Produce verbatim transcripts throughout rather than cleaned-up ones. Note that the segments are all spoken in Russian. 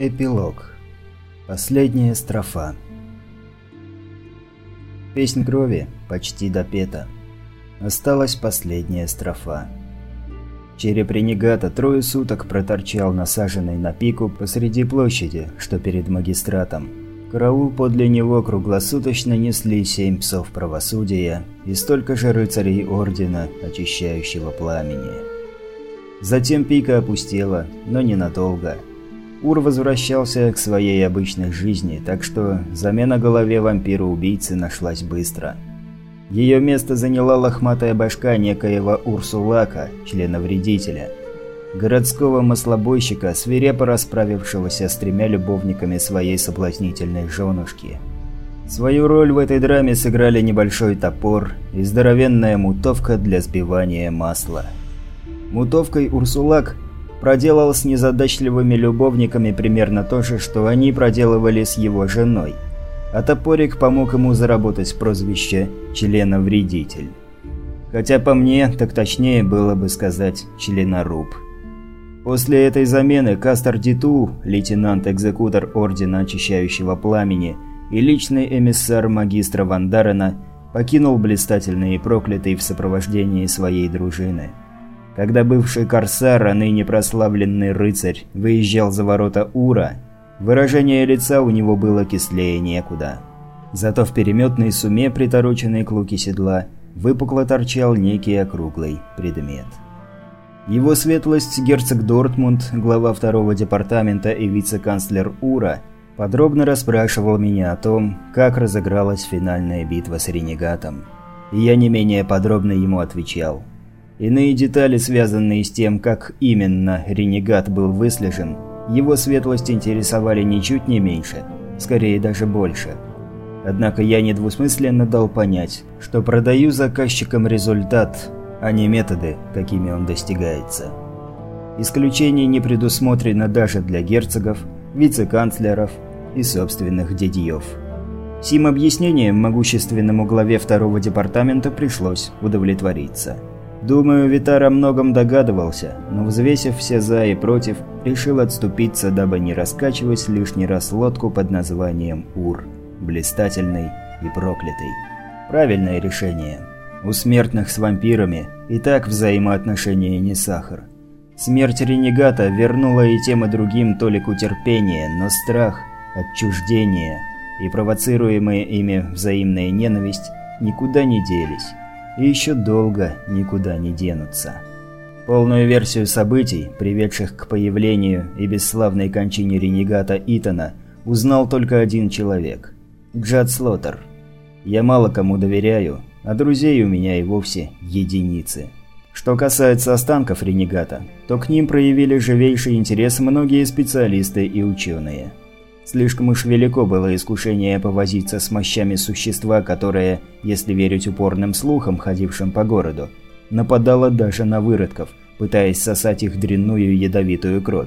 Эпилог. Последняя строфа. Песнь крови почти допета. Осталась последняя строфа. Череп ренегата трое суток проторчал насаженный на пику посреди площади, что перед магистратом. Караул подле него круглосуточно несли семь псов правосудия и столько же рыцарей ордена, очищающего пламени. Затем пика опустела, но ненадолго. Ур возвращался к своей обычной жизни, так что замена голове вампира-убийцы нашлась быстро. Ее место заняла лохматая башка некоего Урсулака, члена-вредителя, городского маслобойщика, свирепо расправившегося с тремя любовниками своей соблазнительной женушки. Свою роль в этой драме сыграли небольшой топор и здоровенная мутовка для сбивания масла. Мутовкой Урсулак проделал с незадачливыми любовниками примерно то же, что они проделывали с его женой, а топорик помог ему заработать прозвище «члена-вредитель». Хотя по мне, так точнее было бы сказать «членоруб». После этой замены Кастер Диту, лейтенант-экзекутор Ордена Очищающего Пламени и личный эмиссар магистра Вандарена, покинул блистательный и проклятый в сопровождении своей дружины. Когда бывший корсар, а ныне прославленный рыцарь, выезжал за ворота Ура, выражение лица у него было кислее некуда. Зато в переметной суме, притороченной к луке седла, выпукло торчал некий округлый предмет. Его светлость герцог Дортмунд, глава второго департамента и вице-канцлер Ура, подробно расспрашивал меня о том, как разыгралась финальная битва с ренегатом. И я не менее подробно ему отвечал. Иные детали, связанные с тем, как именно ренегат был выслежен, его светлость интересовали ничуть не меньше, скорее даже больше. Однако я недвусмысленно дал понять, что продаю заказчикам результат, а не методы, какими он достигается. Исключений не предусмотрено даже для герцогов, вице-канцлеров и собственных дядьев. Сим объяснением могущественному главе второго департамента пришлось удовлетвориться. Думаю, Витар о многом догадывался, но, взвесив все «за» и «против», решил отступиться, дабы не раскачивать лишний раз лодку под названием Ур, блистательный и проклятый. Правильное решение. У смертных с вампирами и так взаимоотношения не сахар. Смерть ренегата вернула и тем и другим толику терпения, но страх, отчуждение и провоцируемая ими взаимная ненависть никуда не делись. И еще долго никуда не денутся. Полную версию событий, приведших к появлению и бесславной кончине ренегата Итана, узнал только один человек – Джад Слотер. Я мало кому доверяю, а друзей у меня и вовсе единицы. Что касается останков ренегата, то к ним проявили живейший интерес многие специалисты и ученые. Слишком уж велико было искушение повозиться с мощами существа, которое, если верить упорным слухам, ходившим по городу, нападало даже на выродков, пытаясь сосать их дрянную ядовитую кровь.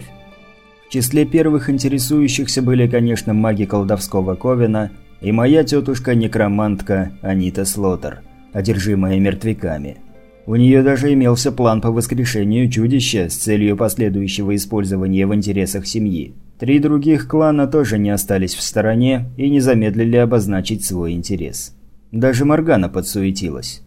В числе первых интересующихся были, конечно, маги колдовского ковена и моя тетушка-некромантка Анита Слотер, одержимая мертвяками. У нее даже имелся план по воскрешению чудища с целью последующего использования в интересах семьи. Три других клана тоже не остались в стороне и не замедлили обозначить свой интерес. Даже Моргана подсуетилась.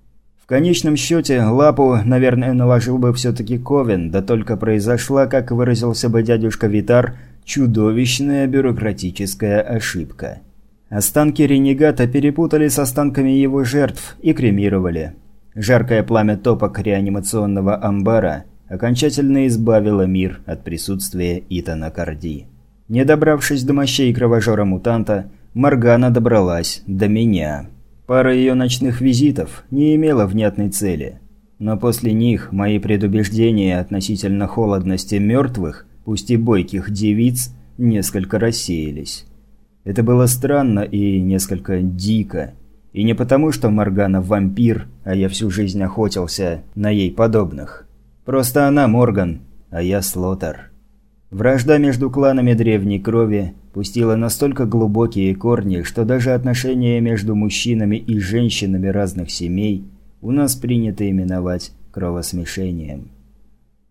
В конечном счете, лапу, наверное, наложил бы все-таки Ковен, да только произошла, как выразился бы дядюшка Витар, чудовищная бюрократическая ошибка. Останки ренегата перепутали с останками его жертв и кремировали. Жаркое пламя топок реанимационного амбара окончательно избавило мир от присутствия Итана Карди. Не добравшись до мощей кровожора-мутанта, Моргана добралась до меня. Пара ее ночных визитов не имела внятной цели. Но после них мои предубеждения относительно холодности мертвых, пусть и бойких девиц, несколько рассеялись. Это было странно и несколько дико. И не потому, что Моргана вампир, а я всю жизнь охотился на ей подобных. Просто она Морган, а я Слотер. Вражда между кланами древней крови пустила настолько глубокие корни, что даже отношения между мужчинами и женщинами разных семей у нас принято именовать кровосмешением.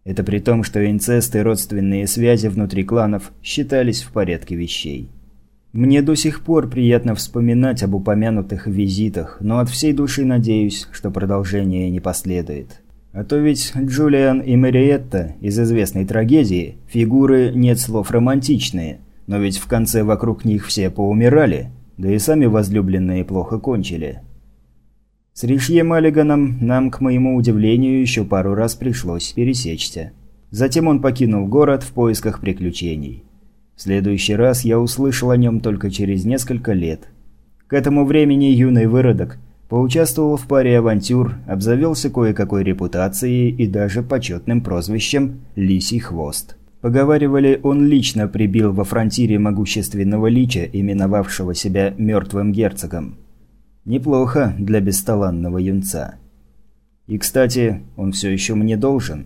Это при том, что инцест и родственные связи внутри кланов считались в порядке вещей. Мне до сих пор приятно вспоминать об упомянутых визитах, но от всей души надеюсь, что продолжение не последует. А то ведь Джулиан и Мариетта из известной трагедии – фигуры, нет слов, романтичные, но ведь в конце вокруг них все поумирали, да и сами возлюбленные плохо кончили. С Ришье Маллиганом нам, к моему удивлению, еще пару раз пришлось пересечься. Затем он покинул город в поисках приключений. В следующий раз я услышал о нем только через несколько лет. К этому времени юный выродок поучаствовал в паре авантюр, обзавелся кое-какой репутацией и даже почетным прозвищем «Лисий хвост». Поговаривали, он лично прибил во фронтире могущественного лича, именовавшего себя «мертвым герцогом». Неплохо для бесталанного юнца. И, кстати, он все еще мне должен.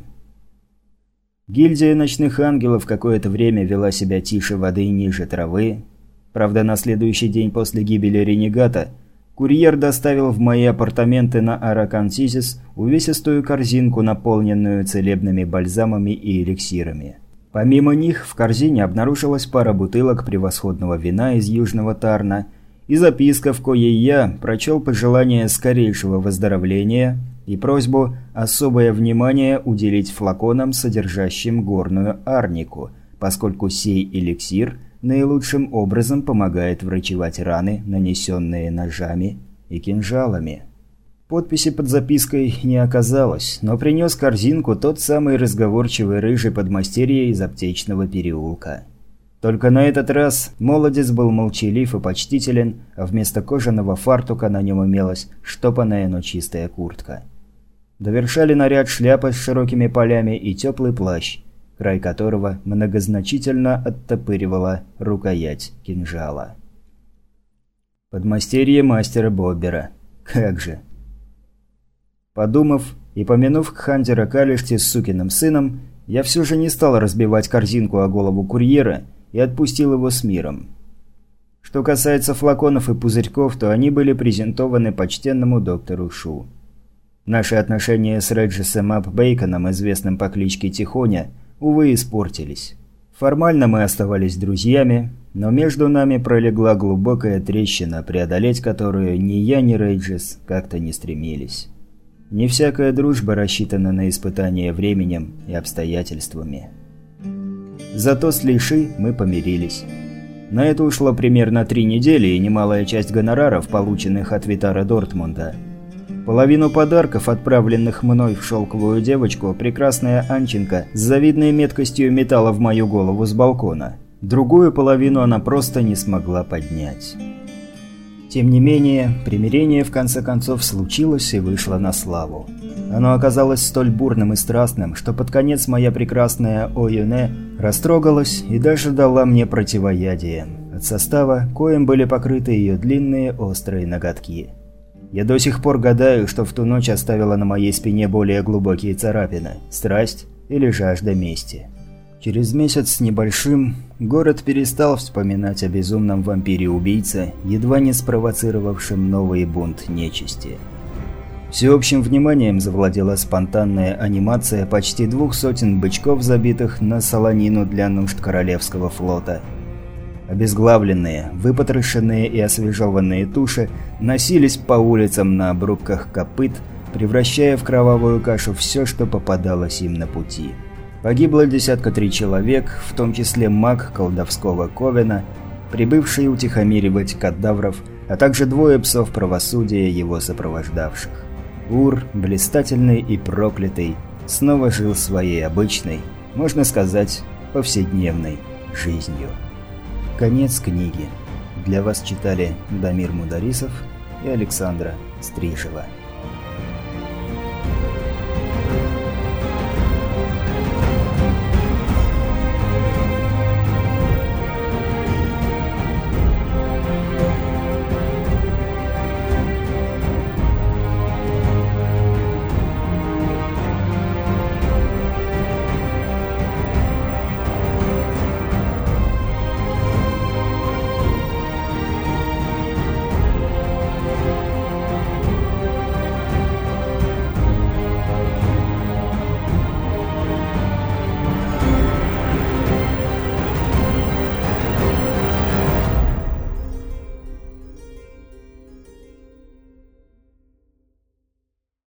Гильдия ночных ангелов какое-то время вела себя тише воды и ниже травы. Правда, на следующий день после гибели ренегата курьер доставил в мои апартаменты на Аракантисис увесистую корзинку, наполненную целебными бальзамами и эликсирами. Помимо них, в корзине обнаружилась пара бутылок превосходного вина из Южного Тарна и записка, в коей я прочел пожелание скорейшего выздоровления и просьбу особое внимание уделить флаконам, содержащим горную арнику, поскольку сей эликсир наилучшим образом помогает врачевать раны, нанесенные ножами и кинжалами. Подписи под запиской не оказалось, но принес корзинку тот самый разговорчивый рыжий подмастерье из аптечного переулка. Только на этот раз молодец был молчалив и почтителен, а вместо кожаного фартука на нем имелась штопанная, но чистая куртка. Довершали наряд шляпа с широкими полями и теплый плащ, край которого многозначительно оттопыривала рукоять кинжала. Подмастерье мастера Боббера. Как же! Подумав и помянув Кхандера Калишти с сукиным сыном, я все же не стал разбивать корзинку о голову курьера и отпустил его с миром. Что касается флаконов и пузырьков, то они были презентованы почтенному доктору Шу. Наши отношения с Реджисом Ап Бейконом, известным по кличке Тихоня, увы, испортились. Формально мы оставались друзьями, но между нами пролегла глубокая трещина, преодолеть которую ни я, ни Реджис как-то не стремились. Не всякая дружба рассчитана на испытание временем и обстоятельствами. Зато с Лиши мы помирились. На это ушло примерно три недели и немалая часть гонораров, полученных от Витара Дортмунда. Половину подарков, отправленных мной в шелковую девочку, прекрасная Анченко с завидной меткостью метала в мою голову с балкона. Другую половину она просто не смогла поднять. Тем не менее, примирение в конце концов случилось и вышло на славу. Оно оказалось столь бурным и страстным, что под конец моя прекрасная Оюне растрогалась и даже дала мне противоядие, от состава, коим были покрыты ее длинные острые ноготки. Я до сих пор гадаю, что в ту ночь оставила на моей спине более глубокие царапины – страсть или жажда мести. Через месяц с небольшим город перестал вспоминать о безумном вампире-убийце, едва не спровоцировавшем новый бунт нечисти. Всеобщим вниманием завладела спонтанная анимация почти двух сотен бычков, забитых на солонину для нужд Королевского флота. Обезглавленные, выпотрошенные и освежеванные туши носились по улицам на обрубках копыт, превращая в кровавую кашу все, что попадалось им на пути. Погибло десятка три человек, в том числе маг колдовского ковена, прибывший утихомиривать кадавров, а также двое псов правосудия, его сопровождавших. Ур, блистательный и проклятый, снова жил своей обычной, можно сказать, повседневной жизнью. Конец книги. Для вас читали Дамир Мударисов и Александра Стрижева.